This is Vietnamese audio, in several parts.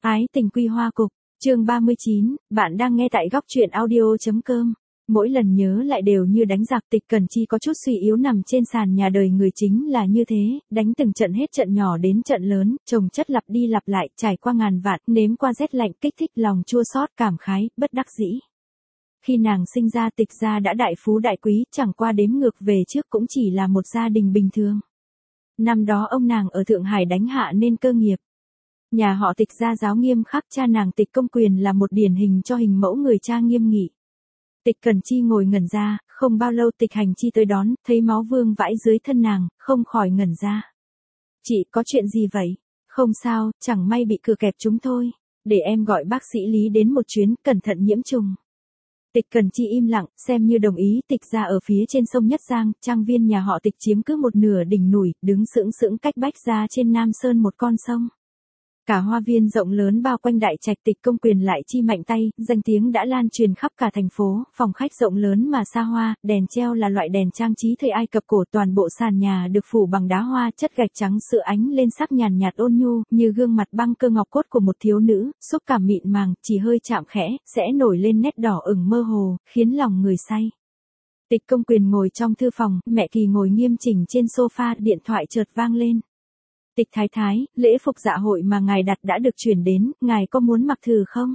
Ái tình quy hoa cục, chương 39, bạn đang nghe tại góc truyện audio.com. Mỗi lần nhớ lại đều như đánh giặc. Tịch Cẩn Chi có chút suy yếu nằm trên sàn nhà. Đời người chính là như thế, đánh từng trận hết trận nhỏ đến trận lớn, chồng chất lặp đi lặp lại, trải qua ngàn vạn, nếm qua rét lạnh, kích thích lòng chua xót, cảm khái, bất đắc dĩ. Khi nàng sinh ra Tịch gia đã đại phú đại quý, chẳng qua đếm ngược về trước cũng chỉ là một gia đình bình thường. Năm đó ông nàng ở Thượng Hải đánh hạ nên cơ nghiệp. Nhà họ Tịch gia giáo nghiêm khắc, cha nàng Tịch Công Quyền là một điển hình cho hình mẫu người cha nghiêm nghị. Tịch Cẩn Chi ngồi ngẩn ra, không bao lâu Tịch Hành Chi tới đón, thấy máu vương vãi dưới thân nàng, không khỏi ngẩn ra. Chị, có chuyện gì vậy? Không sao, chẳng may bị cửa kẹp chúng thôi. Để em gọi bác sĩ Lý đến một chuyến, cẩn thận nhiễm trùng. Tịch Cẩn Chi im lặng, xem như đồng ý. Tịch gia ở phía trên sông Nhất Giang, trang viên nhà họ Tịch chiếm cứ một nửa đỉnh núi, đứng sững sững cách Bách gia trên Nam Sơn một con sông. Cả hoa viên rộng lớn bao quanh đại trạch. Tịch Công Quyền lại chi mạnh tay, danh tiếng đã lan truyền khắp cả thành phố. Phòng khách rộng lớn mà xa hoa, đèn treo là loại đèn trang trí thời Ai Cập cổ. Toàn bộ sàn nhà được phủ bằng đá hoa, chất gạch trắng sữa ánh lên sắc nhàn nhạt ôn nhu, như gương mặt băng cơ ngọc cốt của một thiếu nữ, xúc cảm mịn màng, chỉ hơi chạm khẽ sẽ nổi lên nét đỏ ửng mơ hồ, khiến lòng người say. Tịch Công Quyền ngồi trong thư phòng, mẹ Kỳ ngồi nghiêm chỉnh trên sofa, điện thoại chợt vang lên. Tịch Thái Thái, lễ phục dạ hội mà ngài đặt đã được chuyển đến, ngài có muốn mặc thử không?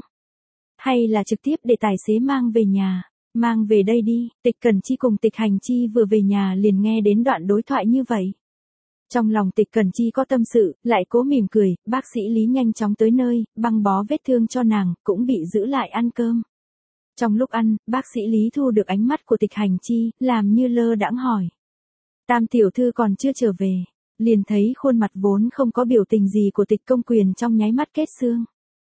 Hay là trực tiếp để tài xế mang về nhà? Mang về đây đi. Tịch Cẩn Chi cùng Tịch Hành Chi vừa về nhà liền nghe đến đoạn đối thoại như vậy. Trong lòng Tịch Cẩn Chi có tâm sự, lại cố mỉm cười. Bác sĩ Lý nhanh chóng tới nơi, băng bó vết thương cho nàng, cũng bị giữ lại ăn cơm. Trong lúc ăn, bác sĩ Lý thu được ánh mắt của Tịch Hành Chi, làm như lơ đãng hỏi. Tam tiểu thư còn chưa trở về. Liền thấy khuôn mặt vốn không có biểu tình gì của Tịch Công Quyền trong nháy mắt kết xương.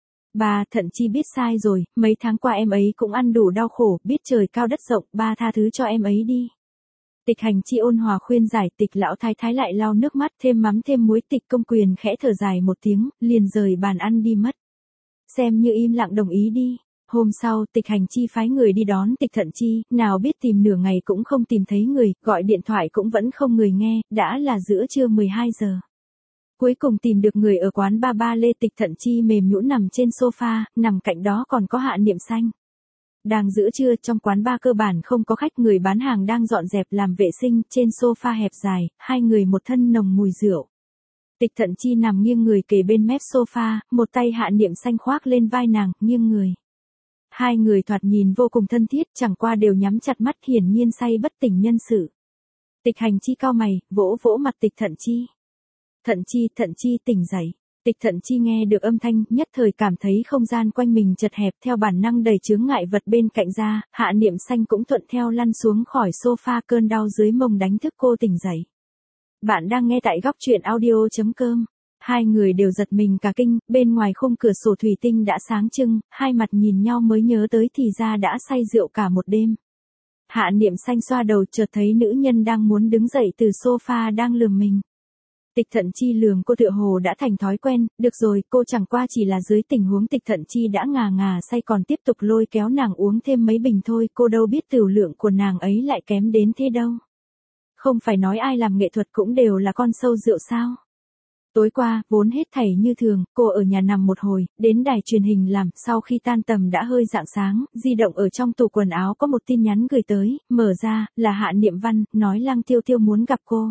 Ba, Thận Chi biết sai rồi, mấy tháng qua em ấy cũng ăn đủ đau khổ, biết trời cao đất rộng, ba tha thứ cho em ấy đi. Tịch Hành Chi ôn hòa khuyên giải. Tịch lão thái thái lại lau nước mắt, thêm mắm thêm muối. Tịch Công Quyền khẽ thở dài một tiếng, liền rời bàn ăn đi mất. Xem như im lặng đồng ý đi. Hôm sau, Tịch Hành Chi phái người đi đón Tịch Thận Chi, nào biết tìm nửa ngày cũng không tìm thấy người, gọi điện thoại cũng vẫn không người nghe, đã là giữa trưa 12 giờ. Cuối cùng tìm được người ở quán ba ba Lê. Tịch Thận Chi mềm nhũn nằm trên sofa, nằm cạnh đó còn có Hạ Niệm Xanh. Đang giữa trưa, trong quán ba cơ bản không có khách, người bán hàng đang dọn dẹp làm vệ sinh, trên sofa hẹp dài, hai người một thân nồng mùi rượu. Tịch Thận Chi nằm nghiêng người kề bên mép sofa, một tay Hạ Niệm Xanh khoác lên vai nàng, nghiêng người. Hai người thoạt nhìn vô cùng thân thiết, chẳng qua đều nhắm chặt mắt, hiển nhiên say bất tỉnh nhân sự. Tịch Hành Chi cau mày, vỗ vỗ mặt Tịch Thận Chi. Thận Chi tỉnh dậy. Tịch Thận Chi nghe được âm thanh, nhất thời cảm thấy không gian quanh mình chật hẹp, theo bản năng đẩy chướng ngại vật bên cạnh ra. Hạ Niệm Xanh cũng thuận theo lăn xuống khỏi sofa, cơn đau dưới mông đánh thức cô tỉnh dậy. Bạn đang nghe tại góc truyện audio.com. Hai người đều giật mình cả kinh, bên ngoài khung cửa sổ thủy tinh đã sáng trưng, hai mặt nhìn nhau mới nhớ tới thì ra đã say rượu cả một đêm. Hạ Niệm Xanh xoa đầu, chợt thấy nữ nhân đang muốn đứng dậy từ sofa đang lườm mình. Tịch Thận Chi lườm cô tựa hồ đã thành thói quen, được rồi, cô chẳng qua chỉ là dưới tình huống Tịch Thận Chi đã ngà ngà say còn tiếp tục lôi kéo nàng uống thêm mấy bình thôi, cô đâu biết tửu lượng của nàng ấy lại kém đến thế đâu. Không phải nói ai làm nghệ thuật cũng đều là con sâu rượu sao? Tối qua, vốn hết thảy như thường, cô ở nhà nằm một hồi, đến đài truyền hình làm, sau khi tan tầm đã hơi rạng sáng, di động ở trong tủ quần áo có một tin nhắn gửi tới, mở ra, là Hạ Niệm Văn, nói Lăng Tiêu Tiêu muốn gặp cô.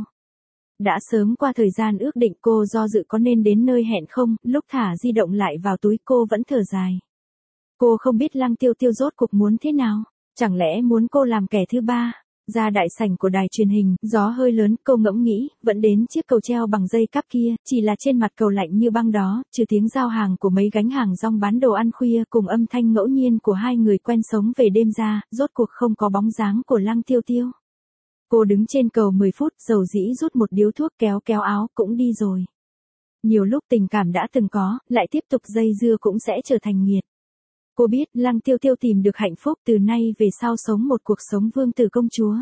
Đã sớm qua thời gian ước định, cô do dự có nên đến nơi hẹn không, lúc thả di động lại vào túi cô vẫn thở dài. Cô không biết Lăng Tiêu Tiêu rốt cuộc muốn thế nào, chẳng lẽ muốn cô làm kẻ thứ ba? Ra đại sảnh của đài truyền hình, gió hơi lớn, cô ngẫm nghĩ, vẫn đến chiếc cầu treo bằng dây cáp kia, chỉ là trên mặt cầu lạnh như băng đó, trừ tiếng giao hàng của mấy gánh hàng rong bán đồ ăn khuya cùng âm thanh ngẫu nhiên của hai người quen sống về đêm ra, rốt cuộc không có bóng dáng của Lăng Tiêu Tiêu. Cô đứng trên cầu 10 phút, dầu dĩ rút một điếu thuốc, kéo kéo áo, cũng đi rồi. Nhiều lúc tình cảm đã từng có, lại tiếp tục dây dưa cũng sẽ trở thành nghiệt. Cô biết Lăng Tiêu Tiêu tìm được hạnh phúc, từ nay về sau sống một cuộc sống vương tử công chúa.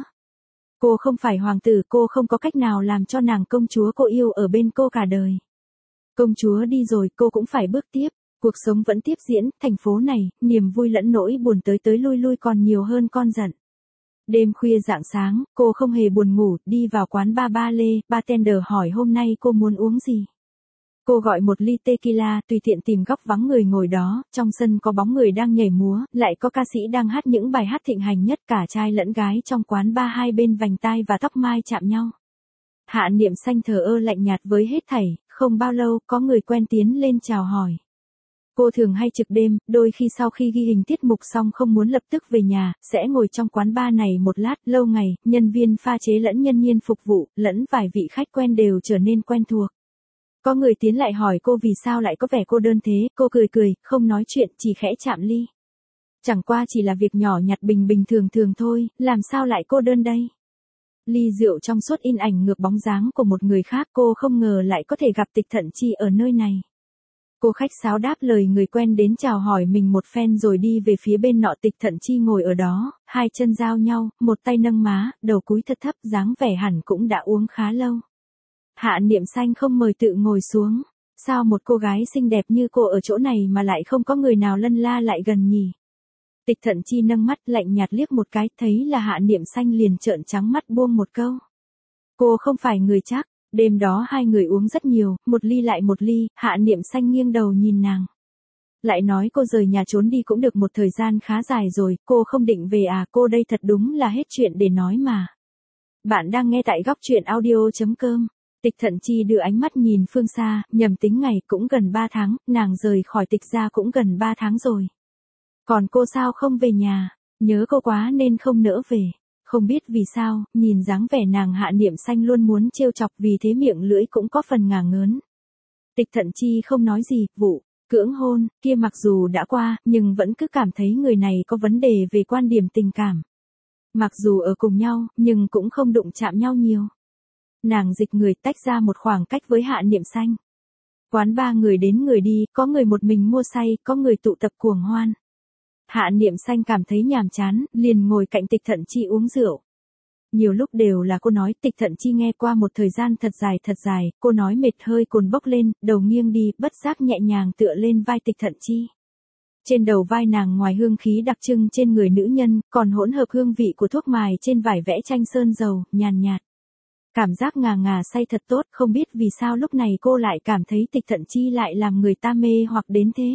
Cô không phải hoàng tử, cô không có cách nào làm cho nàng công chúa cô yêu ở bên cô cả đời. Công chúa đi rồi, cô cũng phải bước tiếp, cuộc sống vẫn tiếp diễn, thành phố này, niềm vui lẫn nỗi buồn tới lui lui còn nhiều hơn con giận. Đêm khuya rạng sáng, cô không hề buồn ngủ, đi vào quán ba ba Lê, bartender hỏi hôm nay cô muốn uống gì. Cô gọi một ly tequila, tùy tiện tìm góc vắng người ngồi đó, trong sân có bóng người đang nhảy múa, lại có ca sĩ đang hát những bài hát thịnh hành nhất, cả trai lẫn gái trong quán bar hai bên vành tai và tóc mai chạm nhau. Hạ Niệm Xanh thờ ơ lạnh nhạt với hết thảy, không bao lâu, có người quen tiến lên chào hỏi. Cô thường hay trực đêm, đôi khi sau khi ghi hình tiết mục xong không muốn lập tức về nhà, sẽ ngồi trong quán bar này một lát, lâu ngày, nhân viên pha chế lẫn nhân viên phục vụ, lẫn vài vị khách quen đều trở nên quen thuộc. Có người tiến lại hỏi cô vì sao lại có vẻ cô đơn thế, cô cười cười, không nói chuyện, chỉ khẽ chạm ly. Chẳng qua chỉ là việc nhỏ nhặt bình bình thường thường thôi, làm sao lại cô đơn đây? Ly rượu trong suốt in ảnh ngược bóng dáng của một người khác, cô không ngờ lại có thể gặp Tịch Thận Chi ở nơi này. Cô khách sáo đáp lời người quen đến chào hỏi mình một phen rồi đi về phía bên nọ. Tịch Thận Chi ngồi ở đó, hai chân giao nhau, một tay nâng má, đầu cúi thật thấp, dáng vẻ hẳn cũng đã uống khá lâu. Hạ Niệm Xanh không mời tự ngồi xuống. Sao một cô gái xinh đẹp như cô ở chỗ này mà lại không có người nào lân la lại gần nhỉ? Tịch Thận Chi nâng mắt lạnh nhạt liếc một cái, thấy là Hạ Niệm Xanh liền trợn trắng mắt buông một câu. Cô không phải người chắc. Đêm đó hai người uống rất nhiều, một ly lại một ly, Hạ Niệm Xanh nghiêng đầu nhìn nàng. Lại nói cô rời nhà trốn đi cũng được một thời gian khá dài rồi, cô không định về à? Cô đây thật đúng là hết chuyện để nói mà. Bạn đang nghe tại góc truyện audio.com. Tịch Thận Chi đưa ánh mắt nhìn phương xa, nhầm tính ngày cũng gần 3 tháng, nàng rời khỏi Tịch gia cũng gần 3 tháng rồi. Còn cô sao không về nhà? Nhớ cô quá nên không nỡ về. Không biết vì sao, nhìn dáng vẻ nàng, Hạ Niệm Xanh luôn muốn trêu chọc, vì thế miệng lưỡi cũng có phần ngả ngớn. Tịch Thận Chi không nói gì, vụ cưỡng hôn kia mặc dù đã qua, nhưng vẫn cứ cảm thấy người này có vấn đề về quan điểm tình cảm. Mặc dù ở cùng nhau, nhưng cũng không đụng chạm nhau nhiều. Nàng dịch người tách ra một khoảng cách với Hạ Niệm Xanh. Quán ba người đến người đi, có người một mình mua say, có người tụ tập cuồng hoan. Hạ Niệm Xanh cảm thấy nhàm chán, liền ngồi cạnh Tịch Thận Chi uống rượu. Nhiều lúc đều là cô nói, Tịch Thận Chi nghe qua một thời gian thật dài, cô nói mệt hơi cồn bốc lên, đầu nghiêng đi, bất giác nhẹ nhàng tựa lên vai Tịch Thận Chi. Trên đầu vai nàng ngoài hương khí đặc trưng trên người nữ nhân, còn hỗn hợp hương vị của thuốc mài trên vải vẽ tranh sơn dầu, nhàn nhạt. Cảm giác ngà ngà say thật tốt, không biết vì sao lúc này cô lại cảm thấy Tịch Thận Chi lại làm người ta mê hoặc đến thế.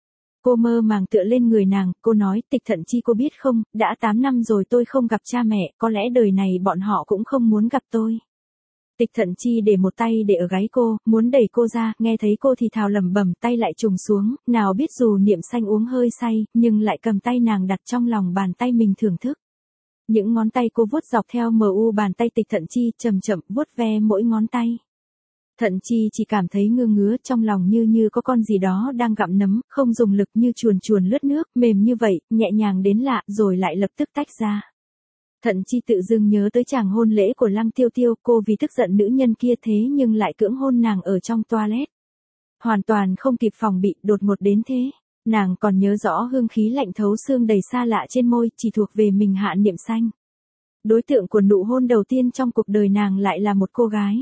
Cô mơ màng tựa lên người nàng, cô nói, Tịch Thận Chi cô biết không, đã 8 năm rồi tôi không gặp cha mẹ, có lẽ đời này bọn họ cũng không muốn gặp tôi. Tịch Thận Chi để một tay để ở gáy cô, muốn đẩy cô ra, nghe thấy cô thì thào lẩm bẩm, tay lại trùng xuống, nào biết dù Niệm Xanh uống hơi say, nhưng lại cầm tay nàng đặt trong lòng bàn tay mình thưởng thức. Những ngón tay cô vuốt dọc theo mu bàn tay Tịch Thận Chi, chậm chậm vuốt ve mỗi ngón tay. Thận Chi chỉ cảm thấy ngơ ngứa, trong lòng như có con gì đó đang gặm nấm, không dùng lực, như chuồn lướt nước, mềm như vậy, nhẹ nhàng đến lạ, rồi lại lập tức tách ra. Thận Chi tự dưng nhớ tới chàng hôn lễ của Lăng Tiêu Tiêu, cô vì tức giận nữ nhân kia thế nhưng lại cưỡng hôn nàng ở trong toilet. Hoàn toàn không kịp phòng bị, đột ngột đến thế. Nàng còn nhớ rõ hương khí lạnh thấu xương đầy xa lạ trên môi, chỉ thuộc về mình Hạ Niệm Xanh. Đối tượng của nụ hôn đầu tiên trong cuộc đời nàng lại là một cô gái.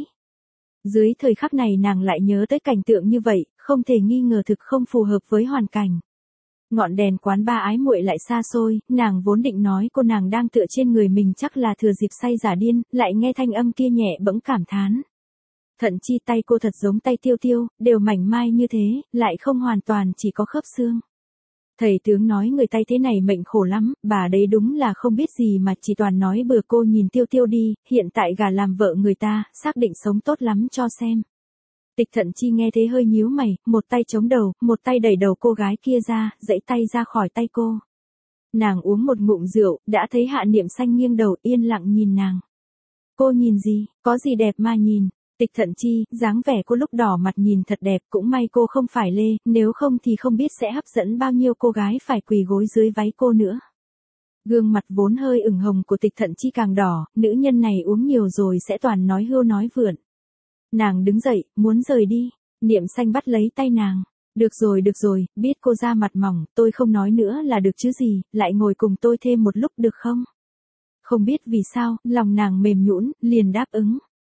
Dưới thời khắc này nàng lại nhớ tới cảnh tượng như vậy, không thể nghi ngờ thực không phù hợp với hoàn cảnh. Ngọn đèn quán ba ái muội lại xa xôi, nàng vốn định nói cô nàng đang tựa trên người mình chắc là thừa dịp say giả điên, lại nghe thanh âm kia nhẹ bẫng cảm thán. Thận Chi tay cô thật giống tay Tiêu Tiêu, đều mảnh mai như thế, lại không hoàn toàn chỉ có khớp xương. Thầy tướng nói người tay thế này mệnh khổ lắm, bà đấy đúng là không biết gì mà chỉ toàn nói bừa. Cô nhìn Tiêu Tiêu đi, hiện tại gả làm vợ người ta, xác định sống tốt lắm cho xem. Tịch Thận Chi nghe thế hơi nhíu mày, một tay chống đầu, một tay đẩy đầu cô gái kia ra, giãy tay ra khỏi tay cô. Nàng uống một ngụm rượu, đã thấy Hạ Niệm Xanh nghiêng đầu yên lặng nhìn nàng. Cô nhìn gì, có gì đẹp mà nhìn. Tịch Thận Chi, dáng vẻ cô lúc đỏ mặt nhìn thật đẹp, cũng may cô không phải Lê, nếu không thì không biết sẽ hấp dẫn bao nhiêu cô gái phải quỳ gối dưới váy cô nữa. Gương mặt vốn hơi ửng hồng của Tịch Thận Chi càng đỏ, nữ nhân này uống nhiều rồi sẽ toàn nói hưu nói vượn. Nàng đứng dậy, muốn rời đi, Niệm Xanh bắt lấy tay nàng. Được rồi, biết cô ra mặt mỏng, tôi không nói nữa là được chứ gì, lại ngồi cùng tôi thêm một lúc được không? Không biết vì sao, lòng nàng mềm nhũn, liền đáp ứng.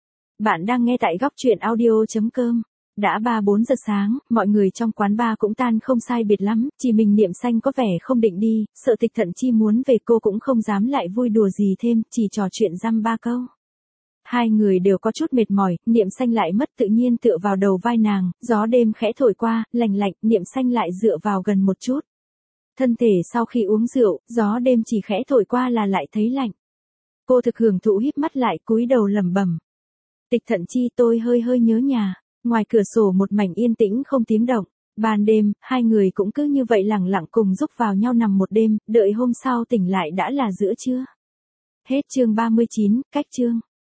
Bạn đang nghe tại góc truyện audio.com. Đã 3-4 giờ sáng, mọi người trong quán bar cũng tan không sai biệt lắm, chỉ mình Niệm Xanh có vẻ không định đi, sợ Tịch Thận Chi muốn về cô cũng không dám lại vui đùa gì thêm, chỉ trò chuyện dăm ba câu. Hai người đều có chút mệt mỏi, Niệm Xanh lại mất tự nhiên tựa vào đầu vai nàng, gió đêm khẽ thổi qua, lành lạnh, Niệm Xanh lại dựa vào gần một chút. Thân thể sau khi uống rượu, gió đêm chỉ khẽ thổi qua là lại thấy lạnh. Cô thực hưởng thụ híp mắt lại cúi đầu lẩm bẩm. Tịch Thận Chi, tôi hơi hơi nhớ nhà. Ngoài cửa sổ một mảnh yên tĩnh không tiếng động. Ban đêm, hai người cũng cứ như vậy lẳng lặng cùng rúc vào nhau nằm một đêm, đợi hôm sau tỉnh lại đã là giữa trưa. Hết chương 39, cách chương.